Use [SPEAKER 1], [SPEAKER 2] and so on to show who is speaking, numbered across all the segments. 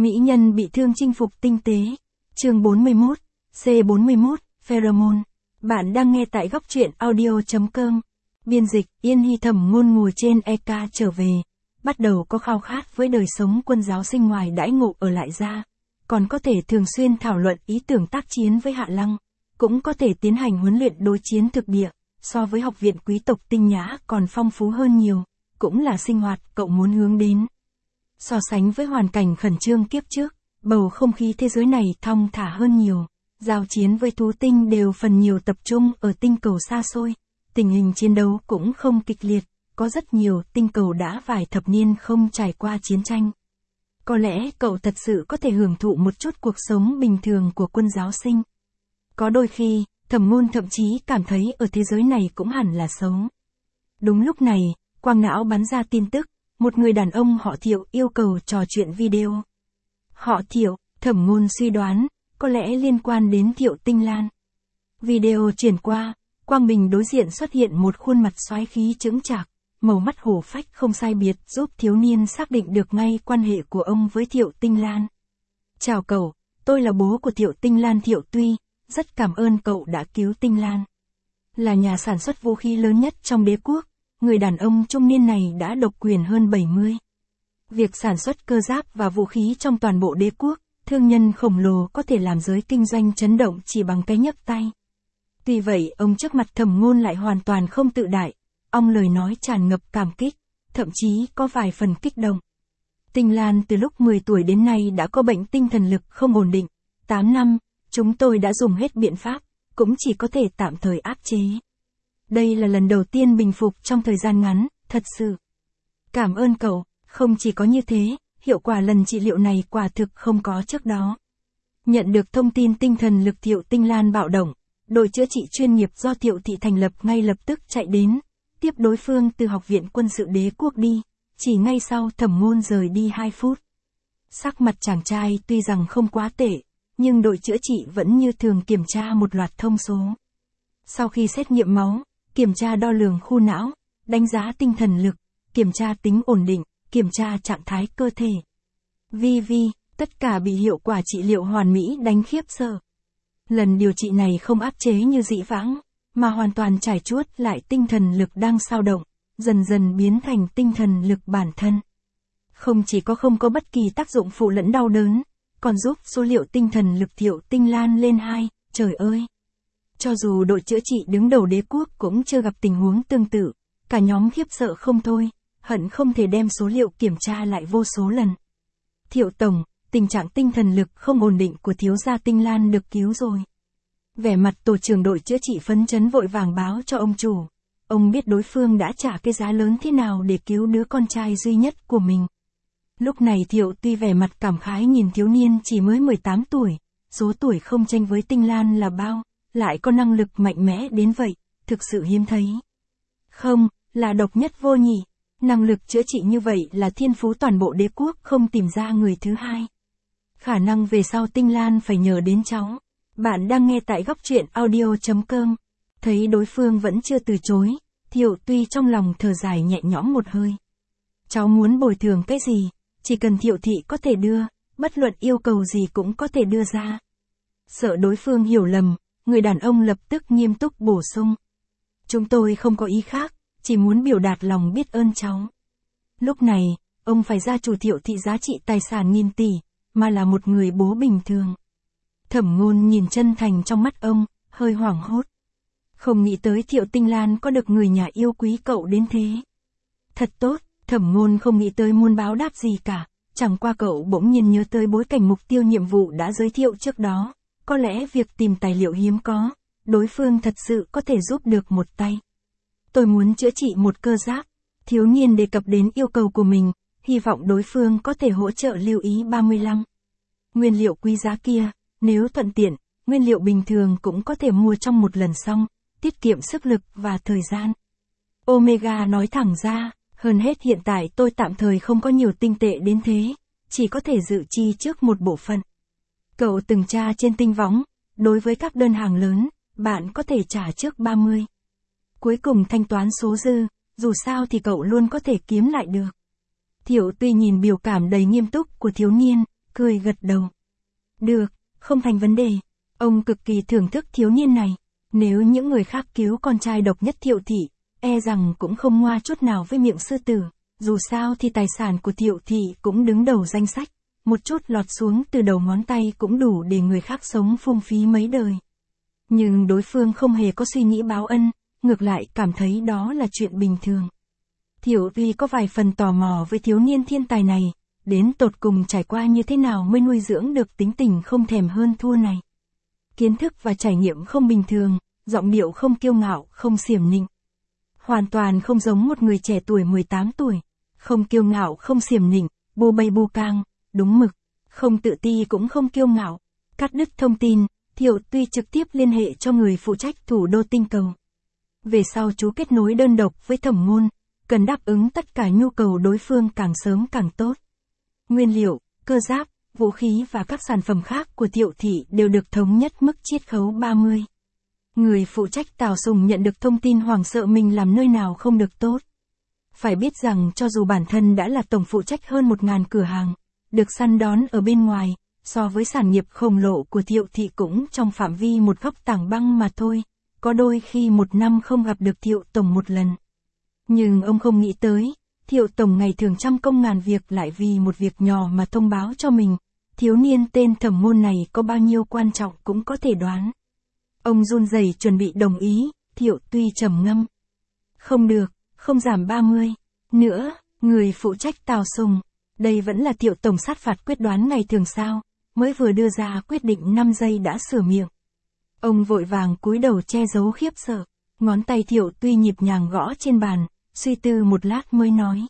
[SPEAKER 1] Mỹ nhân bị thương chinh phục tinh tế. Chương 41, C41, Pheromone. Bạn đang nghe tại góc truyện audio.com. Biên dịch, Yên Hy Thẩm Ngôn ngồi trên EK trở về. Bắt đầu có khao khát với đời sống quân giáo sinh ngoài đãi ngộ ở lại ra. Còn có thể thường xuyên thảo luận ý tưởng tác chiến với Hạ Lăng. Cũng có thể tiến hành huấn luyện đối chiến thực địa. So với học viện quý tộc tinh nhã còn phong phú hơn nhiều. Cũng là sinh hoạt cậu muốn hướng đến. So sánh với hoàn cảnh khẩn trương kiếp trước, bầu không khí thế giới này thong thả hơn nhiều. Giao chiến với thú tinh đều phần nhiều tập trung ở tinh cầu xa xôi. Tình hình chiến đấu cũng không kịch liệt, có rất nhiều tinh cầu đã vài thập niên không trải qua chiến tranh. Có lẽ cậu thật sự có thể hưởng thụ một chút cuộc sống bình thường của quân giáo sinh. Có đôi khi, Thẩm Ngôn thậm chí cảm thấy ở thế giới này cũng hẳn là xấu. Đúng lúc này, quang não bắn ra tin tức, một người đàn ông họ Thiệu yêu cầu trò chuyện video. Họ Thiệu, Thẩm Ngôn suy đoán, có lẽ liên quan đến Thiệu Tinh Lan. Video chuyển qua, quang bình đối diện xuất hiện một khuôn mặt xoáy khí chững chạc, màu mắt hổ phách không sai biệt giúp thiếu niên xác định được ngay quan hệ của ông với Thiệu Tinh Lan. Chào cậu, tôi là bố của Thiệu Tinh Lan Thiệu Tuy, rất cảm ơn cậu đã cứu Tinh Lan. Là nhà sản xuất vũ khí lớn nhất trong đế quốc, người đàn ông trung niên này đã độc quyền hơn 70. Việc sản xuất cơ giáp và vũ khí trong toàn bộ đế quốc, thương nhân khổng lồ có thể làm giới kinh doanh chấn động chỉ bằng cái nhấc tay. Tuy vậy, ông trước mặt Thẩm Ngôn lại hoàn toàn không tự đại, ông lời nói tràn ngập cảm kích, thậm chí có vài phần kích động. Tinh Lan từ lúc 10 tuổi đến nay đã có bệnh tinh thần lực không ổn định, 8 năm, chúng tôi đã dùng hết biện pháp, cũng chỉ có thể tạm thời áp chế. Đây là lần đầu tiên bình phục trong thời gian ngắn, thật sự. Cảm ơn cậu, không chỉ có như thế, hiệu quả lần trị liệu này quả thực không có trước đó. Nhận được thông tin tinh thần lực Thiệu Tinh Lan bạo động, đội chữa trị chuyên nghiệp do Thiệu Thị thành lập ngay lập tức chạy đến, tiếp đối phương từ học viện quân sự đế quốc đi, chỉ ngay sau Thẩm Ngôn rời đi 2 phút. Sắc mặt chàng trai tuy rằng không quá tệ, nhưng đội chữa trị vẫn như thường kiểm tra một loạt thông số. Sau khi xét nghiệm máu, kiểm tra đo lường khu não, đánh giá tinh thần lực, kiểm tra tính ổn định, kiểm tra trạng thái cơ thể. Tất cả bị hiệu quả trị liệu hoàn mỹ đánh khiếp sợ. Lần điều trị này không áp chế như dĩ vãng, mà hoàn toàn trải chuốt lại tinh thần lực đang xao động, dần dần biến thành tinh thần lực bản thân. Không chỉ không có bất kỳ tác dụng phụ lẫn đau đớn, còn giúp số liệu tinh thần lực Thiệu Tinh Lan lên 2, trời ơi! Cho dù đội chữa trị đứng đầu đế quốc cũng chưa gặp tình huống tương tự, cả nhóm khiếp sợ không thôi, hận không thể đem số liệu kiểm tra lại vô số lần. Thiệu Tổng, tình trạng tinh thần lực không ổn định của thiếu gia Tinh Lan được cứu rồi. Vẻ mặt tổ trưởng đội chữa trị phấn chấn vội vàng báo cho ông chủ. Ông biết đối phương đã trả cái giá lớn thế nào để cứu đứa con trai duy nhất của mình. Lúc này Thiệu tuy vẻ mặt cảm khái nhìn thiếu niên chỉ mới 18 tuổi, số tuổi không tranh với Tinh Lan là bao, lại có năng lực mạnh mẽ đến vậy, thực sự hiếm thấy. Không, là độc nhất vô nhị, năng lực chữa trị như vậy là thiên phú toàn bộ đế quốc không tìm ra người thứ hai. Khả năng về sau Tinh Lan phải nhờ đến cháu. Bạn đang nghe tại góc truyện audio.com. Thấy đối phương vẫn chưa từ chối, Thiệu Tuy trong lòng thở dài nhẹ nhõm một hơi. Cháu muốn bồi thường cái gì, chỉ cần Thiệu Thị có thể đưa, bất luận yêu cầu gì cũng có thể đưa ra. Sợ đối phương hiểu lầm, người đàn ông lập tức nghiêm túc bổ sung. Chúng tôi không có ý khác, chỉ muốn biểu đạt lòng biết ơn cháu. Lúc này, ông phải gia chủ Thiệu Thị giá trị tài sản nghìn tỷ, mà là một người bố bình thường. Thẩm Ngôn nhìn chân thành trong mắt ông, hơi hoảng hốt. Không nghĩ tới Thiệu Tinh Lan có được người nhà yêu quý cậu đến thế. Thật tốt, Thẩm Ngôn không nghĩ tới muốn báo đáp gì cả, chẳng qua cậu bỗng nhiên nhớ tới bối cảnh mục tiêu nhiệm vụ đã giới thiệu trước đó. Có lẽ việc tìm tài liệu hiếm có, đối phương thật sự có thể giúp được một tay. Tôi muốn chữa trị một cơ giáp. Thiếu niên đề cập đến yêu cầu của mình, hy vọng đối phương có thể hỗ trợ lưu ý 35. Nguyên liệu quý giá kia, nếu thuận tiện, nguyên liệu bình thường cũng có thể mua trong một lần xong, tiết kiệm sức lực và thời gian. Omega nói thẳng ra, hơn hết hiện tại tôi tạm thời không có nhiều tinh tệ đến thế, chỉ có thể dự chi trước một bộ phận. Cậu từng tra trên tinh võng, đối với các đơn hàng lớn, bạn có thể trả trước 30. Cuối cùng thanh toán số dư, dù sao thì cậu luôn có thể kiếm lại được. Thiệu Tuy nhìn biểu cảm đầy nghiêm túc của thiếu niên, cười gật đầu. Được, không thành vấn đề. Ông cực kỳ thưởng thức thiếu niên này. Nếu những người khác cứu con trai độc nhất Thiệu thị, e rằng cũng không ngoa chút nào với miệng sư tử. Dù sao thì tài sản của Thiệu thị cũng đứng đầu danh sách. Một chút lọt xuống từ đầu ngón tay cũng đủ để người khác sống phung phí mấy đời. Nhưng đối phương không hề có suy nghĩ báo ân, ngược lại cảm thấy đó là chuyện bình thường. Thiệu Tuy có vài phần tò mò với thiếu niên thiên tài này, đến tột cùng trải qua như thế nào mới nuôi dưỡng được tính tình không thèm hơn thua này. Kiến thức và trải nghiệm không bình thường, giọng điệu không kiêu ngạo, không xiểm nịnh. Hoàn toàn không giống một người trẻ tuổi 18 tuổi, không kiêu ngạo không xiểm nịnh, bô bay bô cang, đúng mực, không tự ti cũng không kiêu ngạo. Cắt đứt thông tin, Thiệu Tuy trực tiếp liên hệ cho người phụ trách thủ đô tinh cầu. Về sau chú kết nối đơn độc với Thẩm Ngôn, cần đáp ứng tất cả nhu cầu đối phương càng sớm càng tốt. Nguyên liệu, cơ giáp, vũ khí và các sản phẩm khác của Thiệu thị đều được thống nhất mức chiết khấu 30. Người phụ trách Tào Sùng nhận được thông tin hoảng sợ mình làm nơi nào không được tốt. Phải biết rằng cho dù bản thân đã là tổng phụ trách hơn 1.000 cửa hàng, được săn đón ở bên ngoài, so với sản nghiệp khổng lồ của Thiệu thị cũng trong phạm vi một góc tảng băng mà thôi, có đôi khi một năm không gặp được Thiệu tổng một lần. Nhưng ông không nghĩ tới, Thiệu tổng ngày thường trăm công ngàn việc lại vì một việc nhỏ mà thông báo cho mình, thiếu niên tên Thẩm Ngôn này có bao nhiêu quan trọng cũng có thể đoán. Ông run rẩy chuẩn bị đồng ý, Thiệu Tuy trầm ngâm. Không được, không giảm 30. Nữa, người phụ trách Tào Sùng, đây vẫn là Thiệu tổng sát phạt quyết đoán ngày thường sao, mới vừa đưa ra quyết định 5 giây đã sửa miệng. Ông vội vàng cúi đầu che giấu khiếp sợ, ngón tay Thiệu Tuy nhịp nhàng gõ trên bàn, suy tư một lát mới nói.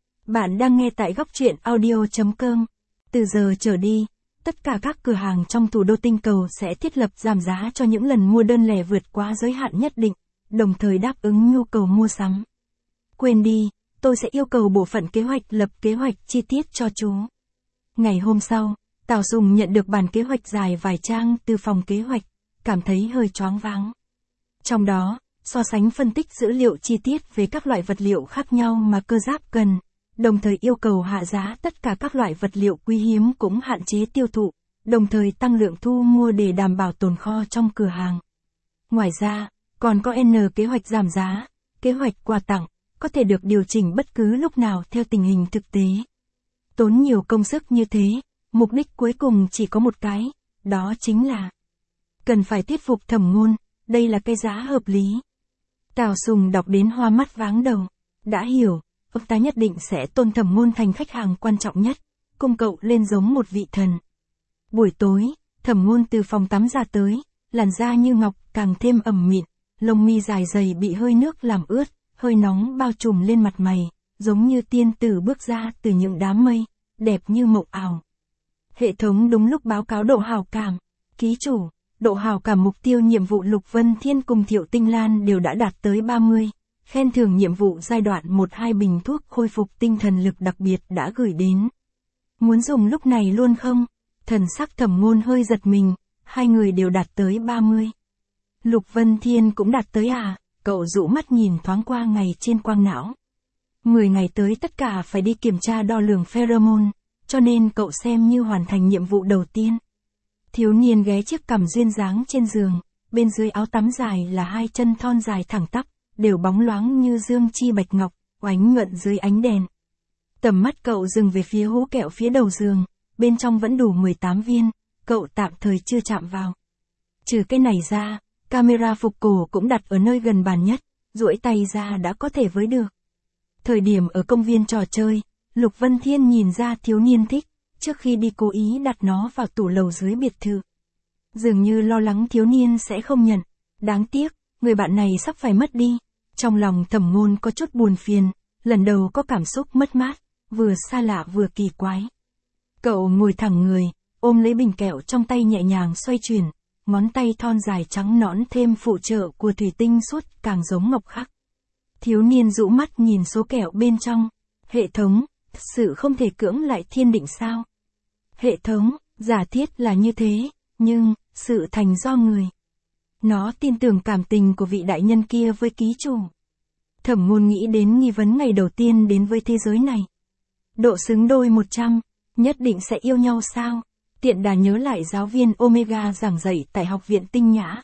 [SPEAKER 1] Bạn đang nghe tại góc truyện audio.com. Từ giờ trở đi, tất cả các cửa hàng trong thủ đô tinh cầu sẽ thiết lập giảm giá cho những lần mua đơn lẻ vượt quá giới hạn nhất định, đồng thời đáp ứng nhu cầu mua sắm. Quên đi, tôi sẽ yêu cầu bộ phận kế hoạch lập kế hoạch chi tiết cho chú. Ngày hôm sau, Tào Sùng nhận được bản kế hoạch dài vài trang từ phòng kế hoạch, cảm thấy hơi choáng váng. Trong đó, so sánh phân tích dữ liệu chi tiết về các loại vật liệu khác nhau mà cơ giáp cần, đồng thời yêu cầu hạ giá tất cả các loại vật liệu quý hiếm cũng hạn chế tiêu thụ, đồng thời tăng lượng thu mua để đảm bảo tồn kho trong cửa hàng. Ngoài ra, còn có N kế hoạch giảm giá, kế hoạch quà tặng, có thể được điều chỉnh bất cứ lúc nào theo tình hình thực tế. Tốn nhiều công sức như thế, mục đích cuối cùng chỉ có một cái, đó chính là cần phải thuyết phục Thẩm Ngôn, đây là cái giá hợp lý. Tào Sùng đọc đến hoa mắt váng đầu, đã hiểu, ông ta nhất định sẽ tôn Thẩm Ngôn thành khách hàng quan trọng nhất, cung cậu lên giống một vị thần. Buổi tối, Thẩm Ngôn từ phòng tắm ra tới, làn da như ngọc càng thêm ẩm mịn, lông mi dài dày bị hơi nước làm ướt, hơi nóng bao trùm lên mặt mày, giống như tiên tử bước ra từ những đám mây, đẹp như mộng ảo. Hệ thống đúng lúc báo cáo độ hào cảm. Ký chủ, độ hào cảm mục tiêu nhiệm vụ Lục Vân Thiên cùng Thiệu Tinh Lan đều đã đạt tới 30. Khen thưởng nhiệm vụ giai đoạn 1-2 bình thuốc khôi phục tinh thần lực đặc biệt đã gửi đến. Muốn dùng lúc này luôn không? Thần sắc Thẩm Ngôn hơi giật mình, hai người đều đạt tới 30. Lục Vân Thiên cũng đạt tới à? Cậu dụ mắt nhìn thoáng qua ngày trên quang não. 10 ngày tới tất cả phải đi kiểm tra đo lường pheromone, cho nên cậu xem như hoàn thành nhiệm vụ đầu tiên. Thiếu niên ghé chiếc cằm duyên dáng trên giường, bên dưới áo tắm dài là hai chân thon dài thẳng tắp, đều bóng loáng như dương chi bạch ngọc, oánh nhuận dưới ánh đèn. Tầm mắt cậu dừng về phía hũ kẹo phía đầu giường, bên trong vẫn đủ 18 viên, cậu tạm thời chưa chạm vào. Trừ cái này ra, camera phục cổ cũng đặt ở nơi gần bàn nhất, duỗi tay ra đã có thể với được. Thời điểm ở công viên trò chơi, Lục Vân Thiên nhìn ra thiếu niên thích, trước khi đi cố ý đặt nó vào tủ lầu dưới biệt thự. Dường như lo lắng thiếu niên sẽ không nhận. Đáng tiếc, người bạn này sắp phải mất đi. Trong lòng Thẩm Ngôn có chút buồn phiền, lần đầu có cảm xúc mất mát, vừa xa lạ vừa kỳ quái. Cậu ngồi thẳng người, ôm lấy bình kẹo trong tay nhẹ nhàng xoay chuyển, ngón tay thon dài trắng nõn thêm phụ trợ của thủy tinh suốt càng giống ngọc khắc. Thiếu niên rũ mắt nhìn số kẹo bên trong. Hệ thống, sự không thể cưỡng lại thiên định sao? Hệ thống, giả thiết là như thế, nhưng, sự thành do người. Nó tin tưởng cảm tình của vị đại nhân kia với ký chủ. Thẩm Ngôn nghĩ đến nghi vấn ngày đầu tiên đến với thế giới này. Độ xứng đôi 100, Nhất định sẽ yêu nhau sao? Tiện đà nhớ lại giáo viên Omega giảng dạy tại học viện Tinh Nhã.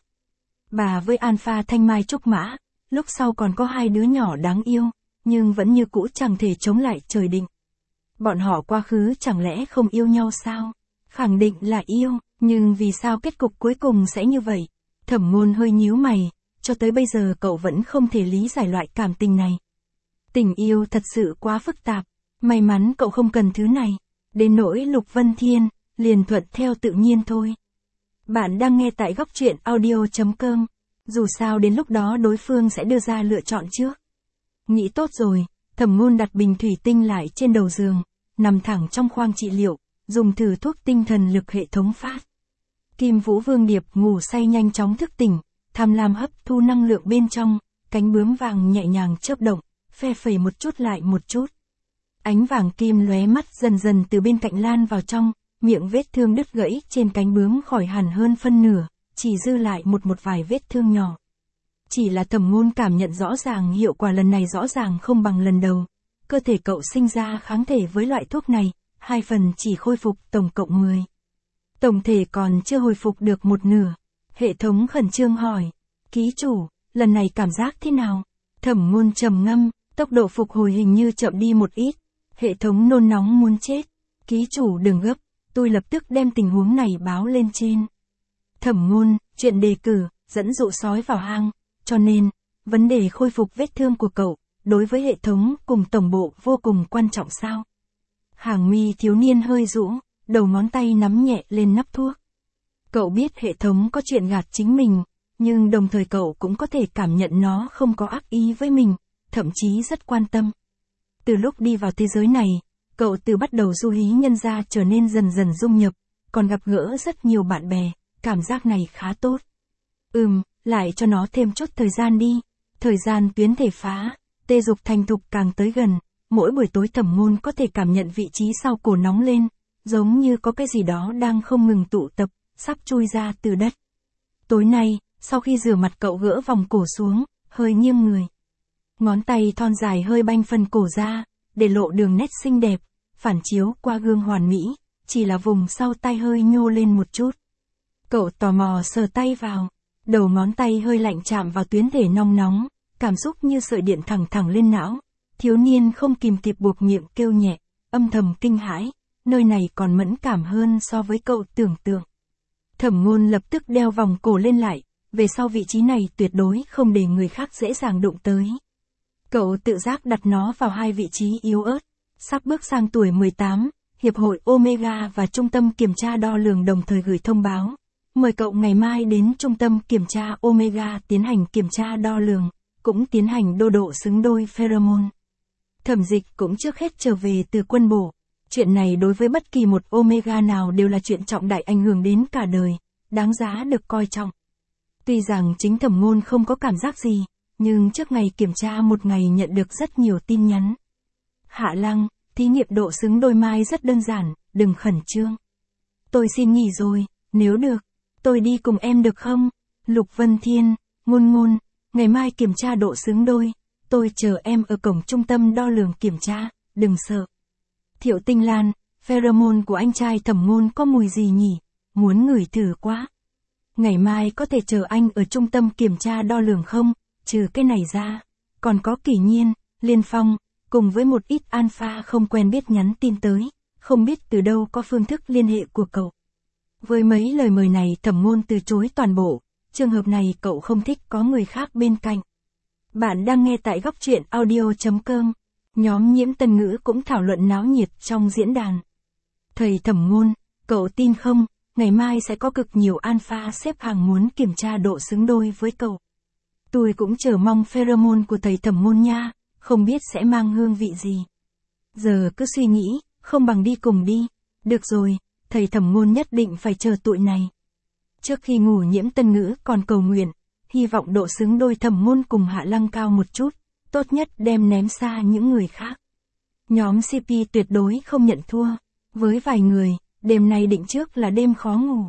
[SPEAKER 1] Bà với Alpha Thanh Mai Trúc Mã, lúc sau còn có 2 đứa nhỏ đáng yêu, nhưng vẫn như cũ chẳng thể chống lại trời định. Bọn họ quá khứ chẳng lẽ không yêu nhau sao? Khẳng định là yêu, nhưng vì sao kết cục cuối cùng sẽ như vậy? Thẩm Ngôn hơi nhíu mày, cho tới bây giờ cậu vẫn không thể lý giải loại cảm tình này. Tình yêu thật sự quá phức tạp, may mắn cậu không cần thứ này. Đến nỗi Lục Vân Thiên, liền thuận theo tự nhiên thôi. Bạn đang nghe tại góc truyện audio.com. Dù sao đến lúc đó đối phương sẽ đưa ra lựa chọn trước. Nghĩ tốt rồi, Thẩm Ngôn đặt bình thủy tinh lại trên đầu giường, nằm thẳng trong khoang trị liệu, dùng thử thuốc tinh thần lực hệ thống phát. Kim Vũ Vương Điệp ngủ say nhanh chóng thức tỉnh, tham lam hấp thu năng lượng bên trong, cánh bướm vàng nhẹ nhàng chớp động, phe phẩy một chút lại một chút. Ánh vàng kim lóe mắt dần dần từ bên cạnh lan vào trong, miệng vết thương đứt gãy trên cánh bướm khỏi hẳn hơn phân nửa, chỉ dư lại một vài vết thương nhỏ. Chỉ là Thẩm Ngôn cảm nhận rõ ràng hiệu quả lần này rõ ràng không bằng lần đầu. Cơ thể cậu sinh ra kháng thể với loại thuốc này, 2 phần chỉ khôi phục tổng cộng 10. Tổng thể còn chưa hồi phục được một nửa. Hệ thống khẩn trương hỏi, ký chủ, lần này cảm giác thế nào? Thẩm Ngôn trầm ngâm, tốc độ phục hồi hình như chậm đi một ít. Hệ thống nôn nóng muốn chết. Ký chủ đừng gấp, tôi lập tức đem tình huống này báo lên trên. Thẩm Ngôn, chuyện đề cử, dẫn dụ sói vào hang, cho nên, vấn đề khôi phục vết thương của cậu, đối với hệ thống cùng tổng bộ vô cùng quan trọng sao? Hàng mi thiếu niên hơi rũ, đầu ngón tay nắm nhẹ lên nắp thuốc. Cậu biết hệ thống có chuyện gạt chính mình, nhưng đồng thời cậu cũng có thể cảm nhận nó không có ác ý với mình, thậm chí rất quan tâm. Từ lúc đi vào thế giới này, cậu từ bắt đầu du hí nhân gia trở nên dần dần dung nhập, còn gặp gỡ rất nhiều bạn bè, cảm giác này khá tốt. Lại cho nó thêm chút thời gian đi. Thời gian tuyến thể phá, tê dục thành thục càng tới gần, mỗi buổi tối Thẩm Ngôn có thể cảm nhận vị trí sau cổ nóng lên, giống như có cái gì đó đang không ngừng tụ tập, sắp chui ra từ đất. Tối nay, sau khi rửa mặt cậu gỡ vòng cổ xuống, hơi nghiêng người. Ngón tay thon dài hơi banh phần cổ ra, để lộ đường nét xinh đẹp, phản chiếu qua gương hoàn mỹ, chỉ là vùng sau tay hơi nhô lên một chút. Cậu tò mò sờ tay vào, đầu ngón tay hơi lạnh chạm vào tuyến thể nong nóng, cảm xúc như sợi điện thẳng thẳng lên não. Thiếu niên không kìm kịp buộc miệng kêu nhẹ, âm thầm kinh hãi, nơi này còn mẫn cảm hơn so với cậu tưởng tượng. Thẩm Ngôn lập tức đeo vòng cổ lên lại, về sau vị trí này tuyệt đối không để người khác dễ dàng đụng tới. Cậu tự giác đặt nó vào 2 vị trí yếu ớt. Sắp bước sang tuổi 18, Hiệp hội Omega và Trung tâm Kiểm tra Đo lường đồng thời gửi thông báo. Mời cậu ngày mai đến Trung tâm Kiểm tra Omega tiến hành kiểm tra đo lường, cũng tiến hành đo độ xứng đôi pheromone. Thẩm Dịch cũng trước hết trở về từ quân bộ. Chuyện này đối với bất kỳ một Omega nào đều là chuyện trọng đại ảnh hưởng đến cả đời, đáng giá được coi trọng. Tuy rằng chính Thẩm Ngôn không có cảm giác gì, nhưng trước ngày kiểm tra một ngày nhận được rất nhiều tin nhắn. Hạ Lăng, thí nghiệm độ xứng đôi mai rất đơn giản, đừng khẩn trương. Tôi xin nghỉ rồi, nếu được, tôi đi cùng em được không? Lục Vân Thiên, Ngôn, ngày mai kiểm tra độ xứng đôi, tôi chờ em ở cổng trung tâm đo lường kiểm tra, đừng sợ. Thiệu Tinh Lan, pheromone của anh trai Thẩm Ngôn có mùi gì nhỉ? Muốn ngửi thử quá. Ngày mai có thể chờ anh ở trung tâm kiểm tra đo lường không? Trừ cái này ra, còn có Kỷ Nhiên, Liên Phong, cùng với một ít alpha không quen biết nhắn tin tới, không biết từ đâu có phương thức liên hệ của cậu. Với mấy lời mời này Thẩm Ngôn từ chối toàn bộ, trường hợp này cậu không thích có người khác bên cạnh. Bạn đang nghe tại góc truyện audio.com, nhóm Nhiễm Tân Ngữ cũng thảo luận náo nhiệt trong diễn đàn. Thầy Thẩm Ngôn, cậu tin không, ngày mai sẽ có cực nhiều alpha xếp hàng muốn kiểm tra độ xứng đôi với cậu. Tôi cũng chờ mong pheromone của thầy Thẩm Ngôn nha, không biết sẽ mang hương vị gì. Giờ cứ suy nghĩ, không bằng đi cùng đi. Được rồi, thầy Thẩm Ngôn nhất định phải chờ tụi này. Trước khi ngủ Nhiễm Tân Ngữ còn cầu nguyện, hy vọng độ xứng đôi Thẩm Ngôn cùng Hạ Lăng cao một chút, tốt nhất đem ném xa những người khác. Nhóm CP tuyệt đối không nhận thua. Với vài người, đêm nay định trước là đêm khó ngủ.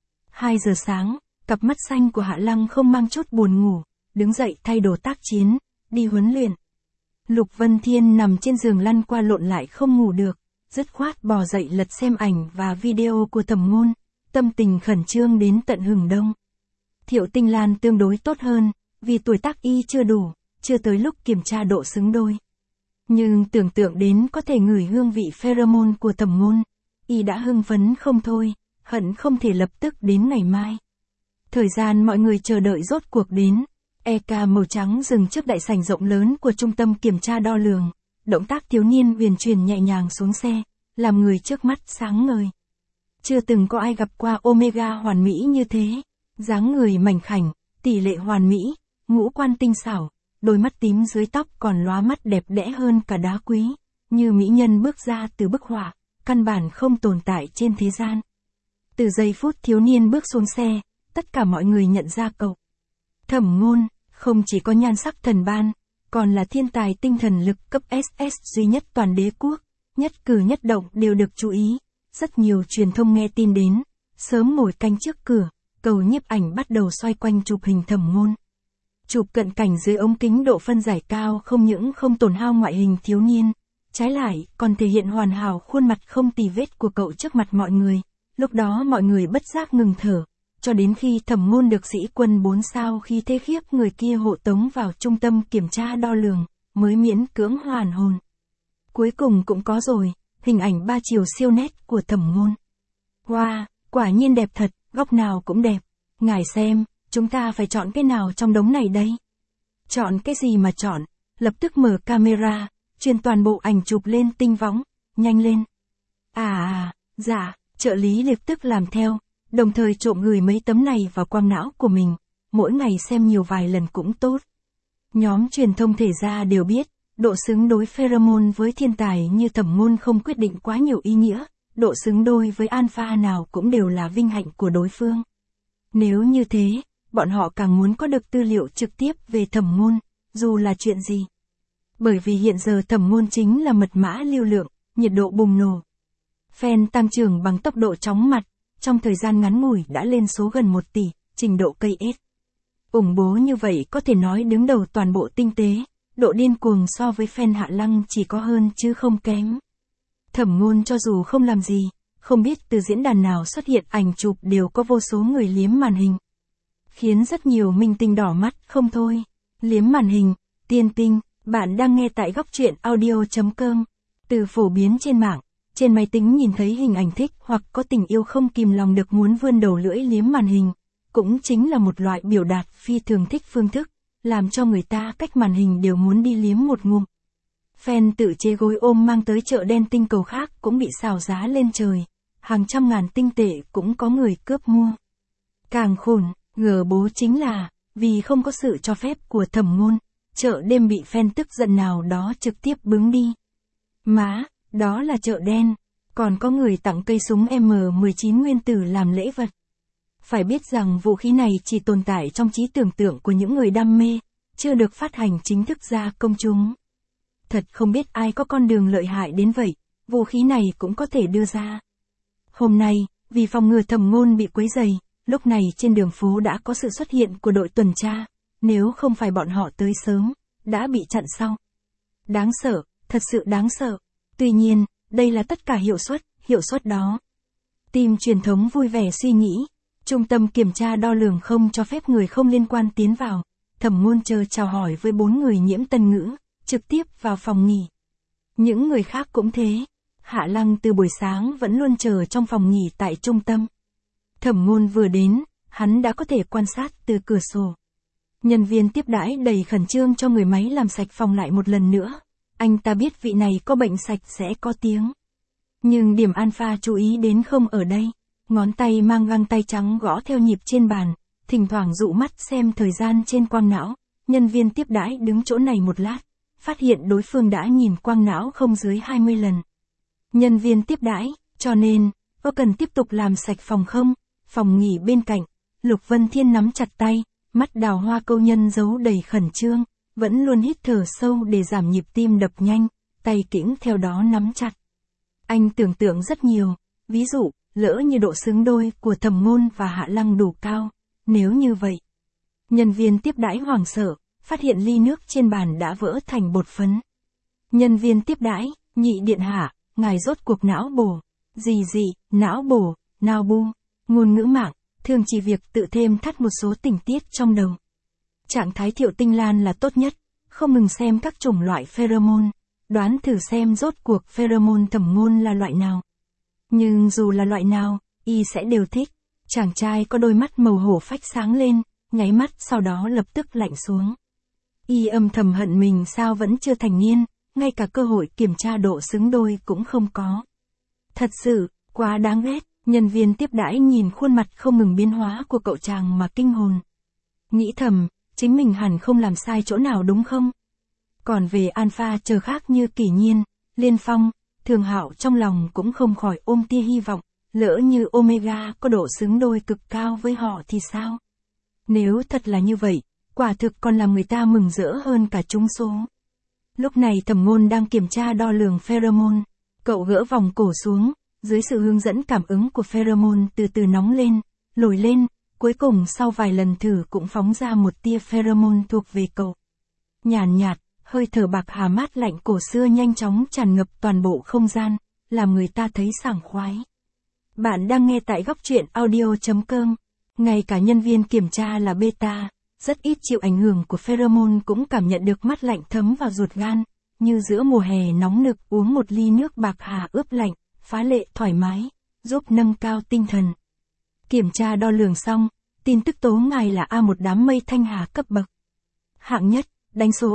[SPEAKER 1] 2 giờ sáng, cặp mắt xanh của Hạ Lăng không mang chút buồn ngủ, đứng dậy thay đồ tác chiến, đi huấn luyện. Lục Vân Thiên nằm trên giường lăn qua lộn lại không ngủ được, dứt khoát bò dậy lật xem ảnh và video của Thẩm Ngôn, tâm tình khẩn trương đến tận hừng đông. Thiệu Tinh Lan tương đối tốt hơn, vì tuổi tác y chưa đủ, chưa tới lúc kiểm tra độ xứng đôi. Nhưng tưởng tượng đến có thể ngửi hương vị pheromone của Thẩm Ngôn, y đã hưng phấn không thôi, hận không thể lập tức đến ngày mai. Thời gian mọi người chờ đợi rốt cuộc đến, EK màu trắng dừng trước đại sảnh rộng lớn của trung tâm kiểm tra đo lường, động tác thiếu niên huyền chuyển nhẹ nhàng xuống xe, làm người trước mắt sáng ngời. Chưa từng có ai gặp qua Omega hoàn mỹ như thế, dáng người mảnh khảnh, tỷ lệ hoàn mỹ, ngũ quan tinh xảo, đôi mắt tím dưới tóc còn lóa mắt đẹp đẽ hơn cả đá quý, như mỹ nhân bước ra từ bức họa, căn bản không tồn tại trên thế gian. Từ giây phút thiếu niên bước xuống xe, tất cả mọi người nhận ra cậu. Thẩm Ngôn, không chỉ có nhan sắc thần ban, còn là thiên tài tinh thần lực cấp SS duy nhất toàn đế quốc, nhất cử nhất động đều được chú ý. Rất nhiều truyền thông nghe tin đến, sớm ngồi canh trước cửa, cầu nhiếp ảnh bắt đầu xoay quanh chụp hình Thẩm Ngôn. Chụp cận cảnh dưới ống kính độ phân giải cao không những không tổn hao ngoại hình thiếu niên, trái lại còn thể hiện hoàn hảo khuôn mặt không tì vết của cậu trước mặt mọi người. Lúc đó mọi người bất giác ngừng thở, cho đến khi Thẩm Ngôn được sĩ quân 4 sao khi thế khiếp người kia hộ tống vào trung tâm kiểm tra đo lường, mới miễn cưỡng hoàn hồn. Cuối cùng cũng có rồi, hình ảnh 3 chiều siêu nét của Thẩm Ngôn. Wow, quả nhiên đẹp thật, góc nào cũng đẹp. Ngài xem, chúng ta phải chọn cái nào trong đống này đây? Chọn cái gì mà chọn? Lập tức mở camera, truyền toàn bộ ảnh chụp lên tinh võng, nhanh lên. Dạ, trợ lý lập tức làm theo, đồng thời trộm gửi mấy tấm này vào quang não của mình, mỗi ngày xem nhiều vài lần cũng tốt. Nhóm truyền thông thể ra đều biết, độ xứng đối pheromone với thiên tài như Thẩm Ngôn không quyết định quá nhiều ý nghĩa, độ xứng đôi với alpha nào cũng đều là vinh hạnh của đối phương. Nếu như thế, bọn họ càng muốn có được tư liệu trực tiếp về Thẩm Ngôn, dù là chuyện gì. Bởi vì hiện giờ Thẩm Ngôn chính là mật mã lưu lượng, nhiệt độ bùng nổ. Fan tăng trưởng bằng tốc độ chóng mặt, trong thời gian ngắn ngủi đã lên số gần 1 tỷ, trình độ KS. Ủng bố như vậy có thể nói đứng đầu toàn bộ tinh tế, độ điên cuồng so với fan Hạ Lăng chỉ có hơn chứ không kém. Thẩm Ngôn cho dù không làm gì, không biết từ diễn đàn nào xuất hiện ảnh chụp đều có vô số người liếm màn hình. Khiến rất nhiều minh tinh đỏ mắt không thôi. Liếm màn hình, tiên tinh, bạn đang nghe tại góc truyện audio.com. Từ phổ biến trên mạng, trên máy tính nhìn thấy hình ảnh thích hoặc có tình yêu không kìm lòng được muốn vươn đầu lưỡi liếm màn hình, cũng chính là một loại biểu đạt phi thường thích phương thức, làm cho người ta cách màn hình đều muốn đi liếm một ngụm. Fan tự chế gối ôm mang tới chợ đen tinh cầu khác cũng bị xào giá lên trời, hàng trăm ngàn tinh tệ cũng có người cướp mua. Càng khủng, gờ bố chính là, vì không có sự cho phép của Thẩm Ngôn, chợ đêm bị fan tức giận nào đó trực tiếp bứng đi. Má, đó là chợ đen, còn có người tặng cây súng M19 nguyên tử làm lễ vật. Phải biết rằng vũ khí này chỉ tồn tại trong trí tưởng tượng của những người đam mê, chưa được phát hành chính thức ra công chúng. Thật không biết ai có con đường lợi hại đến vậy, vũ khí này cũng có thể đưa ra. Hôm nay, vì phòng ngừa Thẩm Ngôn bị quấy rầy, lúc này trên đường phố đã có sự xuất hiện của đội tuần tra, nếu không phải bọn họ tới sớm, đã bị chặn sau. Đáng sợ, thật sự đáng sợ. Tuy nhiên, đây là tất cả hiệu suất đó. Team truyền thống vui vẻ suy nghĩ, trung tâm kiểm tra đo lường không cho phép người không liên quan tiến vào, Thẩm Ngôn chờ chào hỏi với 4 người nhiễm tân ngữ, trực tiếp vào phòng nghỉ. Những người khác cũng thế. Hạ Lăng từ buổi sáng vẫn luôn chờ trong phòng nghỉ tại trung tâm. Thẩm Ngôn vừa đến, hắn đã có thể quan sát từ cửa sổ. Nhân viên tiếp đãi đầy khẩn trương cho người máy làm sạch phòng lại một lần nữa. Anh ta biết vị này có bệnh sạch sẽ có tiếng. Nhưng điểm alpha chú ý đến không ở đây. Ngón tay mang găng tay trắng gõ theo nhịp trên bàn, thỉnh thoảng dụ mắt xem thời gian trên quang não. Nhân viên tiếp đãi đứng chỗ này một lát, phát hiện đối phương đã nhìn quang não không dưới 20 lần. Nhân viên tiếp đãi, cho nên, có cần tiếp tục làm sạch phòng không? Phòng nghỉ bên cạnh, Lục Vân Thiên nắm chặt tay, mắt đào hoa câu nhân giấu đầy khẩn trương, vẫn luôn hít thở sâu để giảm nhịp tim đập nhanh, tay kĩnh theo đó nắm chặt. Anh tưởng tượng rất nhiều, ví dụ, lỡ như độ xứng đôi của Thẩm Ngôn và Hạ Lăng đủ cao, nếu như vậy. Nhân viên tiếp đãi hoảng sợ, phát hiện ly nước trên bàn đã vỡ thành bột phấn. Nhân viên tiếp đãi, nhị điện hạ, ngài rốt cuộc não bổ. Gì dị, não bổ, nào bu. Ngôn ngữ mạng, thường chỉ việc tự thêm thắt một số tình tiết trong đầu. Trạng thái Thiệu Tinh Lan là tốt nhất, không ngừng xem các chủng loại pheromone, đoán thử xem rốt cuộc pheromone Thẩm Ngôn là loại nào. Nhưng dù là loại nào, y sẽ đều thích. Chàng trai có đôi mắt màu hổ phách sáng lên, nháy mắt sau đó lập tức lạnh xuống. Y âm thầm hận mình sao vẫn chưa thành niên, ngay cả cơ hội kiểm tra độ xứng đôi cũng không có. Thật sự, quá đáng ghét. Nhân viên tiếp đãi nhìn khuôn mặt không ngừng biến hóa của cậu chàng mà kinh hồn. Nghĩ thầm, chính mình hẳn không làm sai chỗ nào đúng không? Còn về Alpha chờ khác như Kỷ Nhiên, Liên Phong, Thường Hạo trong lòng cũng không khỏi ôm tia hy vọng, lỡ như Omega có độ xứng đôi cực cao với họ thì sao? Nếu thật là như vậy, quả thực còn làm người ta mừng rỡ hơn cả trúng số. Lúc này Thẩm Ngôn đang kiểm tra đo lường pheromone, cậu gỡ vòng cổ xuống. Dưới sự hướng dẫn cảm ứng của pheromone từ từ nóng lên, lồi lên, cuối cùng sau vài lần thử cũng phóng ra một tia pheromone thuộc về cậu. Nhàn nhạt, hơi thở bạc hà mát lạnh cổ xưa nhanh chóng tràn ngập toàn bộ không gian, làm người ta thấy sảng khoái. Bạn đang nghe tại góc truyện audio.com. Ngay cả nhân viên kiểm tra là beta, rất ít chịu ảnh hưởng của pheromone cũng cảm nhận được mát lạnh thấm vào ruột gan, như giữa mùa hè nóng nực uống một ly nước bạc hà ướp lạnh. Phá lệ thoải mái, giúp nâng cao tinh thần. Kiểm tra đo lường xong, tin tức tố ngài là A1 đám mây thanh hà cấp bậc. Hạng nhất, đánh số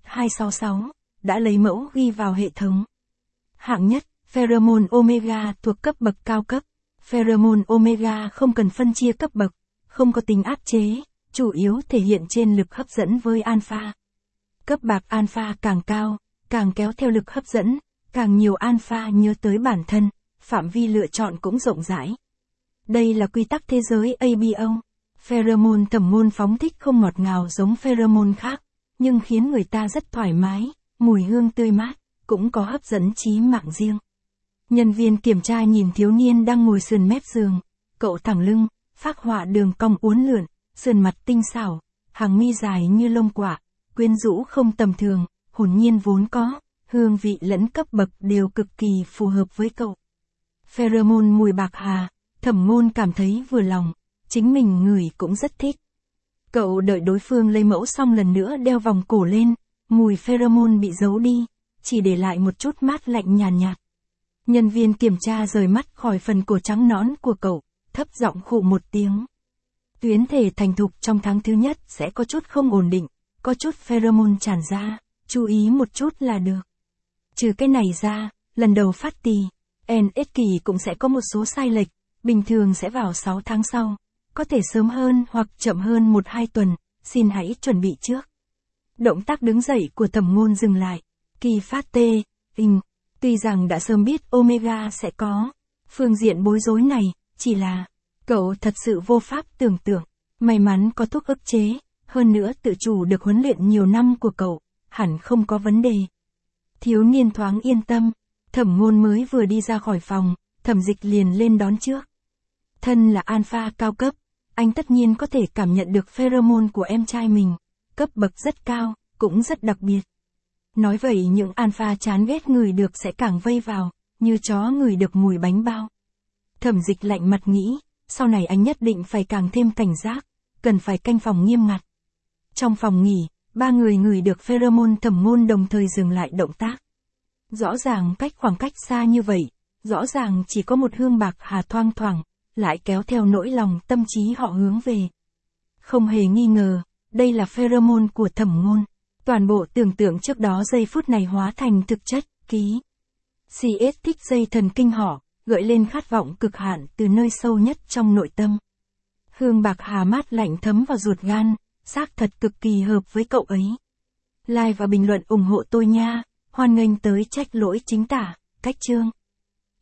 [SPEAKER 1] A1266, đã lấy mẫu ghi vào hệ thống. Hạng nhất, pheromone omega thuộc cấp bậc cao cấp. Pheromone omega không cần phân chia cấp bậc, không có tính áp chế, chủ yếu thể hiện trên lực hấp dẫn với alpha. Cấp bậc alpha càng cao, càng kéo theo lực hấp dẫn. Càng nhiều alpha nhớ tới bản thân, phạm vi lựa chọn cũng rộng rãi. Đây là quy tắc thế giới ABO. Pheromone Thẩm Ngôn phóng thích không ngọt ngào giống pheromone khác, nhưng khiến người ta rất thoải mái, mùi hương tươi mát, cũng có hấp dẫn chí mạng riêng. Nhân viên kiểm tra nhìn thiếu niên đang ngồi sườn mép giường, cậu thẳng lưng, phác họa đường cong uốn lượn, sườn mặt tinh xảo, hàng mi dài như lông quả, quyến rũ không tầm thường, hồn nhiên vốn có. Hương vị lẫn cấp bậc đều cực kỳ phù hợp với cậu. Pheromone mùi bạc hà, Thẩm Ngôn cảm thấy vừa lòng, chính mình ngửi cũng rất thích. Cậu đợi đối phương lấy mẫu xong lần nữa đeo vòng cổ lên, mùi pheromone bị giấu đi, chỉ để lại một chút mát lạnh nhàn nhạt. Nhân viên kiểm tra rời mắt khỏi phần cổ trắng nõn của cậu, thấp giọng khụ một tiếng. Tuyến thể thành thục trong tháng thứ nhất sẽ có chút không ổn định, có chút pheromone tràn ra, chú ý một chút là được. Trừ cái này ra, lần đầu phát tì, NS kỳ cũng sẽ có một số sai lệch, bình thường sẽ vào 6 tháng sau, có thể sớm hơn hoặc chậm hơn 1-2 tuần, xin hãy chuẩn bị trước. Động tác đứng dậy của Thẩm Ngôn dừng lại, kỳ phát tê, tuy rằng đã sớm biết Omega sẽ có phương diện bối rối này, chỉ là cậu thật sự vô pháp tưởng tượng, may mắn có thuốc ức chế, hơn nữa tự chủ được huấn luyện nhiều năm của cậu, hẳn không có vấn đề. Thiếu niên thoáng yên tâm, Thẩm Ngôn mới vừa đi ra khỏi phòng, Thẩm Dịch liền lên đón trước. Thân là alpha cao cấp, anh tất nhiên có thể cảm nhận được pheromone của em trai mình, cấp bậc rất cao, cũng rất đặc biệt. Nói vậy những alpha chán ghét ngửi được sẽ càng vây vào, như chó ngửi được mùi bánh bao. Thẩm Dịch lạnh mặt nghĩ, sau này anh nhất định phải càng thêm cảnh giác, cần phải canh phòng nghiêm ngặt. Trong phòng nghỉ, 3 người ngửi được pheromone Thẩm Ngôn đồng thời dừng lại động tác. Rõ ràng cách khoảng cách xa như vậy, rõ ràng chỉ có một hương bạc hà thoang thoảng, lại kéo theo nỗi lòng tâm trí họ hướng về. Không hề nghi ngờ, đây là pheromone của Thẩm Ngôn. Toàn bộ tưởng tượng trước đó giây phút này hóa thành thực chất, ký. CS thích dây thần kinh họ, gợi lên khát vọng cực hạn từ nơi sâu nhất trong nội tâm. Hương bạc hà mát lạnh thấm vào ruột gan, xác thật cực kỳ hợp với cậu ấy. Like và bình luận ủng hộ tôi nha, hoan nghênh tới trách lỗi chính tả, cách chương.